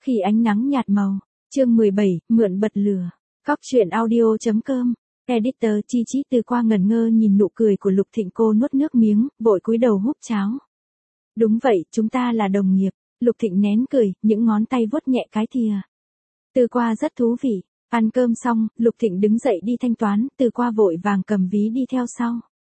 Khi ánh nắng nhạt màu. Chương 17, mượn bật lửa. Cóc truyện audio.com. Editor Chi Chi Từ Qua ngẩn ngơ nhìn nụ cười của Lục Thịnh, cô nuốt nước miếng, vội cúi đầu húp cháo. Đúng vậy, chúng ta là đồng nghiệp. Lục Thịnh nén cười, những ngón tay vuốt nhẹ cái thìa. Từ Qua rất thú vị. Ăn cơm xong, Lục Thịnh đứng dậy đi thanh toán, Từ Qua vội vàng cầm ví đi theo sau.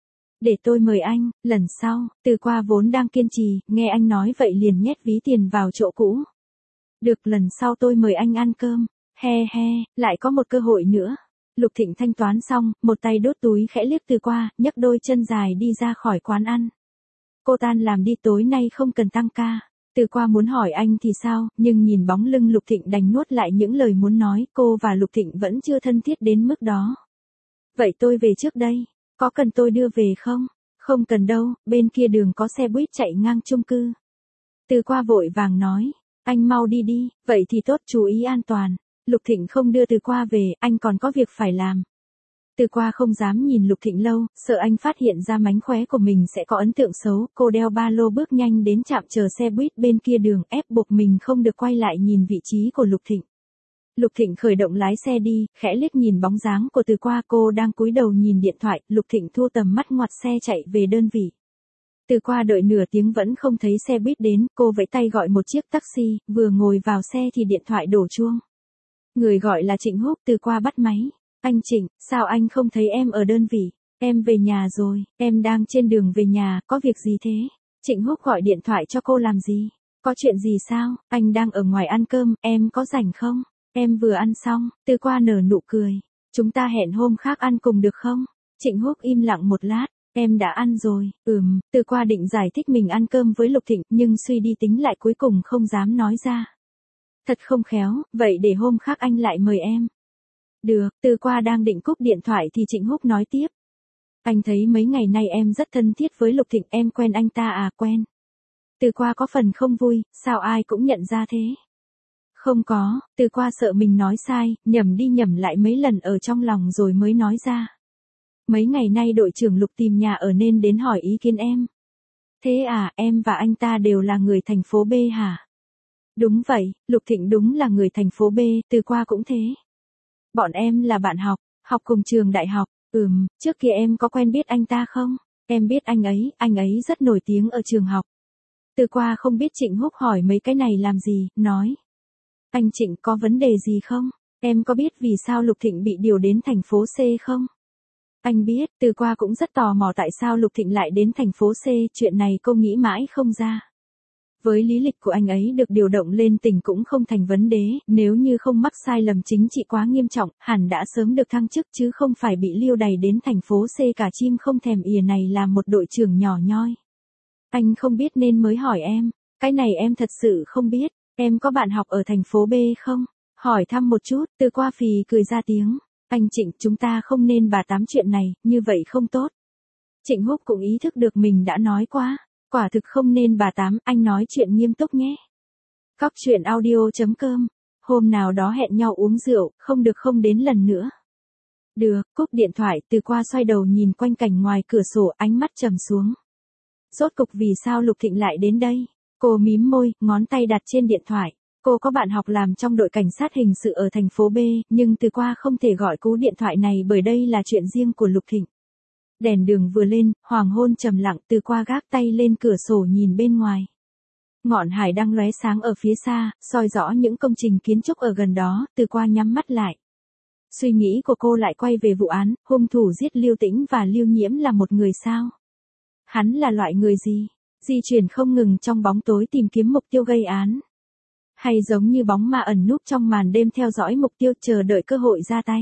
Để tôi mời anh, lần sau. Từ Qua vốn đang kiên trì, nghe anh nói vậy liền nhét ví tiền vào chỗ cũ. Được, lần sau tôi mời anh ăn cơm. He he, lại có một cơ hội nữa. Lục Thịnh thanh toán xong, một tay đốt túi khẽ liếc Từ Qua, nhấc đôi chân dài đi ra khỏi quán ăn. Cô tan làm đi, tối nay không cần tăng ca. Từ Qua muốn hỏi anh thì sao, nhưng nhìn bóng lưng Lục Thịnh đành nuốt lại những lời muốn nói, cô và Lục Thịnh vẫn chưa thân thiết đến mức đó. Vậy tôi về trước đây, có cần tôi đưa về không? Không cần đâu, bên kia đường có xe buýt chạy ngang chung cư. Từ Qua vội vàng nói, anh mau đi đi, vậy thì tốt, chú ý an toàn. Lục Thịnh không đưa Từ Qua về, anh còn có việc phải làm. Từ Qua không dám nhìn Lục Thịnh lâu, sợ anh phát hiện ra mánh khóe của mình sẽ có ấn tượng xấu, cô đeo ba lô bước nhanh đến trạm chờ xe buýt bên kia đường, ép buộc mình không được quay lại nhìn vị trí của Lục Thịnh. Lục Thịnh khởi động lái xe đi, khẽ liếc nhìn bóng dáng của Từ Qua, cô đang cúi đầu nhìn điện thoại, Lục Thịnh thu tầm mắt ngoặt xe chạy về đơn vị. Từ Qua đợi nửa tiếng vẫn không thấy xe buýt đến, cô vẫy tay gọi một chiếc taxi, vừa ngồi vào xe thì điện thoại đổ chuông. Người gọi là Trịnh Húc. Từ Qua bắt máy. Anh Trịnh, sao anh không thấy em ở đơn vị? Em về nhà rồi, em đang trên đường về nhà, có việc gì thế? Trịnh Húc gọi điện thoại cho cô làm gì? Có chuyện gì sao? Anh đang ở ngoài ăn cơm, em có rảnh không? Em vừa ăn xong. Từ Qua nở nụ cười. Chúng ta hẹn hôm khác ăn cùng được không? Trịnh Húc im lặng một lát. Em đã ăn rồi. Từ Qua định giải thích mình ăn cơm với Lục Thịnh, nhưng suy đi tính lại cuối cùng không dám nói ra. Thật không khéo, vậy để hôm khác anh lại mời em. Được. Từ Qua đang định cúp điện thoại thì Trịnh Húc nói tiếp. Anh thấy mấy ngày nay em rất thân thiết với Lục Thịnh, em quen anh ta à? Quen. Từ Qua có phần không vui, sao ai cũng nhận ra thế? Không có. Từ Qua sợ mình nói sai, nhẩm đi nhẩm lại mấy lần ở trong lòng rồi mới nói ra. Mấy ngày nay đội trưởng Lục tìm nhà ở nên đến hỏi ý kiến em. Thế à, em và anh ta đều là người thành phố B hả? Đúng vậy, Lục Thịnh đúng là người thành phố B, Từ Qua cũng thế. Bọn em là bạn học, học cùng trường đại học. Trước kia em có quen biết anh ta không? Em biết anh ấy rất nổi tiếng ở trường học. Từ Qua không biết Trịnh Húc hỏi mấy cái này làm gì, nói. Anh Trịnh, có vấn đề gì không? Em có biết vì sao Lục Thịnh bị điều đến thành phố C không? Anh biết. Từ Qua cũng rất tò mò tại sao Lục Thịnh lại đến thành phố C, chuyện này cô nghĩ mãi không ra. Với lý lịch của anh ấy được điều động lên tỉnh cũng không thành vấn đề, nếu như không mắc sai lầm chính trị quá nghiêm trọng, hẳn đã sớm được thăng chức chứ không phải bị liêu đày đến thành phố C cả chim không thèm ỉa này làm một đội trưởng nhỏ nhoi. Anh không biết nên mới hỏi em, cái này em thật sự không biết, em có bạn học ở thành phố B không? Hỏi thăm một chút. Từ Qua phì cười ra tiếng. Anh Trịnh, chúng ta không nên bà tám chuyện này, như vậy không tốt. Trịnh Húc cũng ý thức được mình đã nói quá. Quả thực không nên bà tám, anh nói chuyện nghiêm túc nhé. Cóc truyện audio.com. Hôm nào đó hẹn nhau uống rượu, không được không đến lần nữa. Được. Cúp điện thoại, Từ Qua xoay đầu nhìn quanh cảnh ngoài cửa sổ, ánh mắt trầm xuống. Rốt cục vì sao Lục Thịnh lại đến đây? Cô mím môi, ngón tay đặt trên điện thoại. Cô có bạn học làm trong đội cảnh sát hình sự ở thành phố B, nhưng Từ Qua không thể gọi cú điện thoại này bởi đây là chuyện riêng của Lục Thịnh. Đèn đường vừa lên, hoàng hôn trầm lặng, Từ Qua gác tay lên cửa sổ nhìn bên ngoài. Ngọn hải đang lóe sáng ở phía xa, soi rõ những công trình kiến trúc ở gần đó, Từ Qua nhắm mắt lại. Suy nghĩ của cô lại quay về vụ án, hung thủ giết Lưu Tĩnh và Lưu Nhiễm là một người sao? Hắn là loại người gì? Di chuyển không ngừng trong bóng tối tìm kiếm mục tiêu gây án. Hay giống như bóng ma ẩn núp trong màn đêm theo dõi mục tiêu chờ đợi cơ hội ra tay.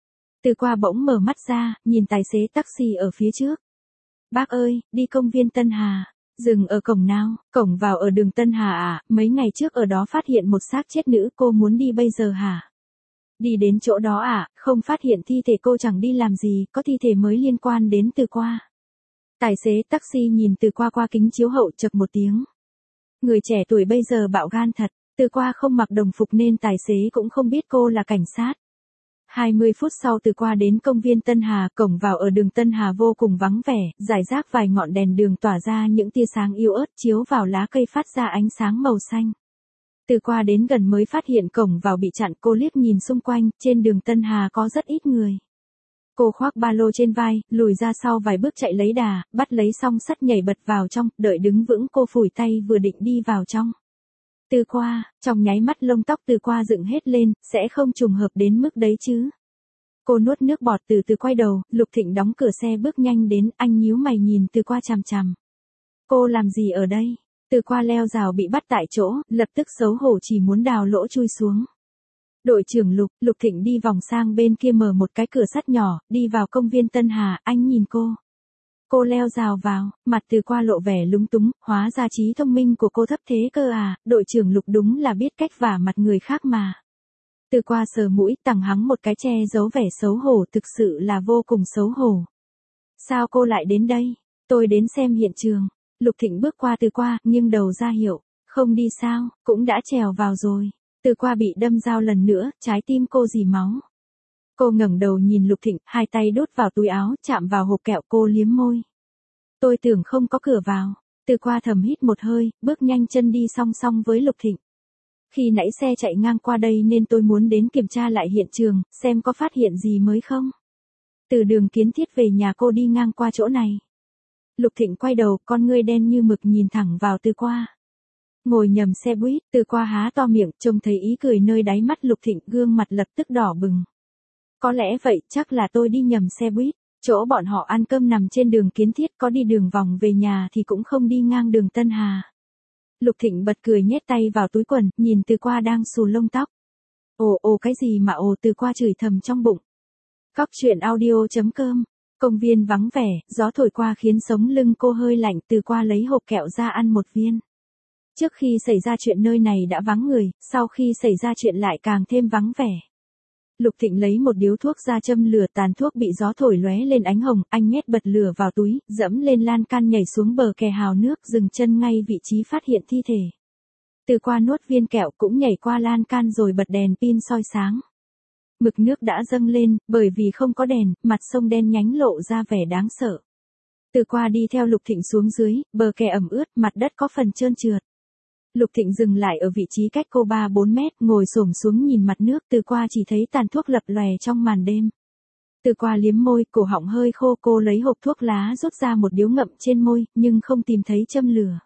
Từ Qua bỗng mở mắt ra, nhìn tài xế taxi ở phía trước. Bác ơi, đi công viên Tân Hà. Dừng ở cổng nào? Cổng vào ở đường Tân Hà à? Mấy ngày trước ở đó phát hiện một xác chết nữ, cô muốn đi bây giờ hả? Đi đến chỗ đó à? Không phát hiện thi thể cô chẳng đi làm gì, có thi thể mới liên quan đến Từ Qua. Tài xế taxi nhìn Từ Qua qua kính chiếu hậu chậc một tiếng. Người trẻ tuổi bây giờ bạo gan thật. Từ Qua không mặc đồng phục nên tài xế cũng không biết cô là cảnh sát. 20 phút sau Từ Qua đến công viên Tân Hà, cổng vào ở đường Tân Hà vô cùng vắng vẻ, rải rác vài ngọn đèn đường tỏa ra những tia sáng yếu ớt chiếu vào lá cây phát ra ánh sáng màu xanh. Từ qua đến gần mới phát hiện cổng vào bị chặn, cô liếc nhìn xung quanh, trên đường Tân Hà có rất ít người. Cô khoác ba lô trên vai, lùi ra sau vài bước chạy lấy đà, bắt lấy song sắt nhảy bật vào trong, đợi đứng vững cô phủi tay vừa định đi vào trong. Từ qua, trong nháy mắt lông tóc từ qua dựng hết lên, sẽ không trùng hợp đến mức đấy chứ. Cô nuốt nước bọt từ từ quay đầu, Lục Thịnh đóng cửa xe bước nhanh đến, anh nhíu mày nhìn từ qua chằm chằm. Cô làm gì ở đây? Từ qua leo rào bị bắt tại chỗ, lập tức xấu hổ chỉ muốn đào lỗ chui xuống. Đội trưởng Lục, Lục Thịnh đi vòng sang bên kia mở một cái cửa sắt nhỏ, đi vào công viên Tân Hà, anh nhìn cô. Cô leo rào vào, mặt từ qua lộ vẻ lúng túng, hóa ra trí thông minh của cô thấp thế cơ à, đội trưởng Lục đúng là biết cách vả mặt người khác mà. Từ qua sờ mũi, tằng hắng một cái che giấu vẻ xấu hổ, thực sự là vô cùng xấu hổ. Sao cô lại đến đây? Tôi đến xem hiện trường. Lục Thịnh bước qua từ qua, nghiêng đầu ra hiệu, không đi sao, cũng đã trèo vào rồi. Từ qua bị đâm dao lần nữa, trái tim cô rỉ máu. Cô ngẩng đầu nhìn Lục Thịnh, hai tay đút vào túi áo, chạm vào hộp kẹo, cô liếm môi. Tôi tưởng không có cửa vào. Từ qua thầm hít một hơi, bước nhanh chân đi song song với Lục Thịnh. Khi nãy xe chạy ngang qua đây nên tôi muốn đến kiểm tra lại hiện trường, xem có phát hiện gì mới không. Từ đường Kiến Thiết về nhà cô đi ngang qua chỗ này. Lục Thịnh quay đầu, con ngươi đen như mực nhìn thẳng vào Từ qua. Ngồi nhầm xe buýt, Từ qua há to miệng, trông thấy ý cười nơi đáy mắt Lục Thịnh, gương mặt lập tức đỏ bừng. Có lẽ vậy, chắc là tôi đi nhầm xe buýt. Chỗ bọn họ ăn cơm nằm trên đường Kiến Thiết, có đi đường vòng về nhà thì cũng không đi ngang đường Tân Hà. Lục Thịnh bật cười nhét tay vào túi quần, nhìn Từ qua đang xù lông tóc. Ồ cái gì mà ồ, Từ qua chửi thầm trong bụng. Cóc truyện audio.com. Công viên vắng vẻ, gió thổi qua khiến sống lưng cô hơi lạnh, Từ qua lấy hộp kẹo ra ăn một viên. Trước khi xảy ra chuyện nơi này đã vắng người, sau khi xảy ra chuyện lại càng thêm vắng vẻ. Lục Thịnh lấy một điếu thuốc ra châm lửa, tàn thuốc bị gió thổi lóe lên ánh hồng, anh nhét bật lửa vào túi, dẫm lên lan can nhảy xuống bờ kè hào nước, dừng chân ngay vị trí phát hiện thi thể. Từ qua nuốt viên kẹo cũng nhảy qua lan can rồi bật đèn pin soi sáng. Mực nước đã dâng lên, bởi vì không có đèn, mặt sông đen nhánh lộ ra vẻ đáng sợ. Từ qua đi theo Lục Thịnh xuống dưới, bờ kè ẩm ướt, mặt đất có phần trơn trượt. Lục Thịnh dừng lại ở vị trí cách cô 3-4 mét, ngồi xổm xuống nhìn mặt nước, Từ qua chỉ thấy tàn thuốc lập lòe trong màn đêm. Từ qua liếm môi, cổ họng hơi khô, cô lấy hộp thuốc lá rút ra một điếu ngậm trên môi, nhưng không tìm thấy châm lửa.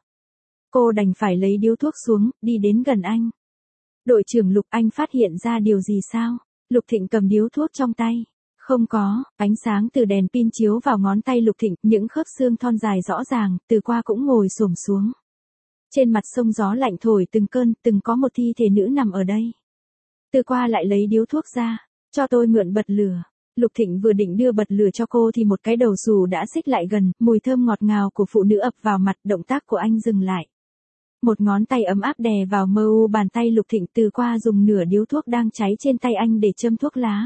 Cô đành phải lấy điếu thuốc xuống, đi đến gần anh. Đội trưởng Lục, anh phát hiện ra điều gì sao? Lục Thịnh cầm điếu thuốc trong tay. Không có, ánh sáng từ đèn pin chiếu vào ngón tay Lục Thịnh, những khớp xương thon dài rõ ràng, Từ qua cũng ngồi xổm xuống. Trên mặt sông gió lạnh thổi từng cơn, từng có một thi thể nữ nằm ở đây. Từ qua lại lấy điếu thuốc ra, cho tôi mượn bật lửa. Lục Thịnh vừa định đưa bật lửa cho cô thì một cái đầu xù đã xích lại gần, mùi thơm ngọt ngào của phụ nữ ập vào mặt, động tác của anh dừng lại. Một ngón tay ấm áp đè vào mơ u bàn tay Lục Thịnh, Từ qua dùng nửa điếu thuốc đang cháy trên tay anh để châm thuốc lá.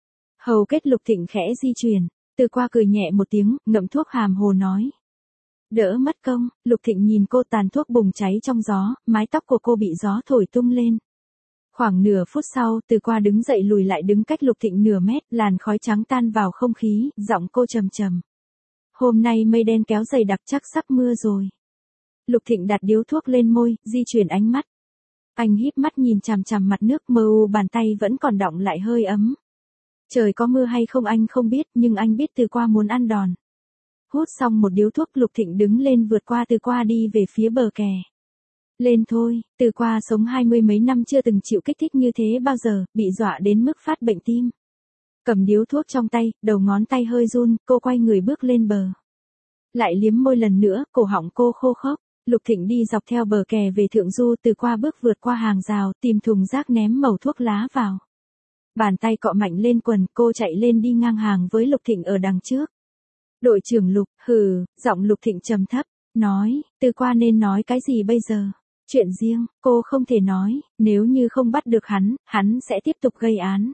Hầu kết Lục Thịnh khẽ di chuyển, Từ qua cười nhẹ một tiếng, ngậm thuốc hàm hồ nói. Đỡ mất công. Lục Thịnh nhìn cô, tàn thuốc bùng cháy trong gió, mái tóc của cô bị gió thổi tung lên. Khoảng nửa phút sau, Từ qua đứng dậy lùi lại đứng cách Lục Thịnh nửa mét, làn khói trắng tan vào không khí, giọng cô trầm trầm. Hôm nay mây đen kéo dày đặc, chắc sắp mưa rồi. Lục Thịnh đặt điếu thuốc lên môi, di chuyển ánh mắt. Anh híp mắt nhìn chằm chằm mặt nước, mơ u bàn tay vẫn còn đọng lại hơi ấm. Trời có mưa hay không anh không biết, nhưng anh biết Từ qua muốn ăn đòn. Hút xong một điếu thuốc, Lục Thịnh đứng lên vượt qua Từ qua đi về phía bờ kè. Lên thôi, Từ qua sống 20 mấy năm chưa từng chịu kích thích như thế bao giờ, bị dọa đến mức phát bệnh tim. Cầm điếu thuốc trong tay, đầu ngón tay hơi run, cô quay người bước lên bờ. Lại liếm môi lần nữa, cổ họng cô khô khốc. Lục Thịnh đi dọc theo bờ kè về thượng du, Từ qua bước vượt qua hàng rào, tìm thùng rác ném mẩu thuốc lá vào. Bàn tay cọ mạnh lên quần, cô chạy lên đi ngang hàng với Lục Thịnh ở đằng trước. Đội trưởng Lục, giọng Lục Thịnh trầm thấp, nói, Từ qua nên nói cái gì bây giờ? Chuyện riêng, cô không thể nói, nếu như không bắt được hắn sẽ tiếp tục gây án.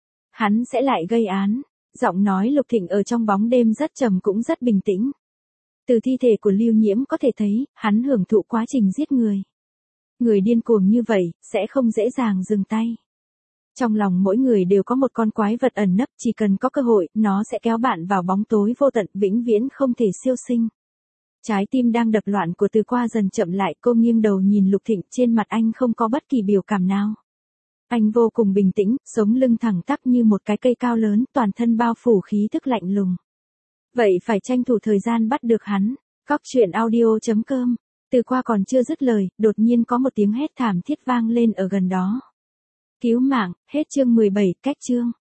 Hắn sẽ lại gây án. Giọng nói Lục Thịnh ở trong bóng đêm rất trầm cũng rất bình tĩnh. Từ thi thể của Lưu Nhiễm có thể thấy, hắn hưởng thụ quá trình giết người. Người điên cuồng như vậy, sẽ không dễ dàng dừng tay. Trong lòng mỗi người đều có một con quái vật ẩn nấp, chỉ cần có cơ hội, nó sẽ kéo bạn vào bóng tối vô tận, vĩnh viễn không thể siêu sinh. Trái tim đang đập loạn của Từ Qua dần chậm lại, cô nghiêng đầu nhìn Lục Thịnh, trên mặt anh không có bất kỳ biểu cảm nào. Anh vô cùng bình tĩnh, sống lưng thẳng tắp như một cái cây cao lớn, toàn thân bao phủ khí thức lạnh lùng. Vậy phải tranh thủ thời gian bắt được hắn. Cóc truyện audio.com. Từ Qua còn chưa dứt lời, đột nhiên có một tiếng hét thảm thiết vang lên ở gần đó. Cứu mạng, hết chương 17, cách chương.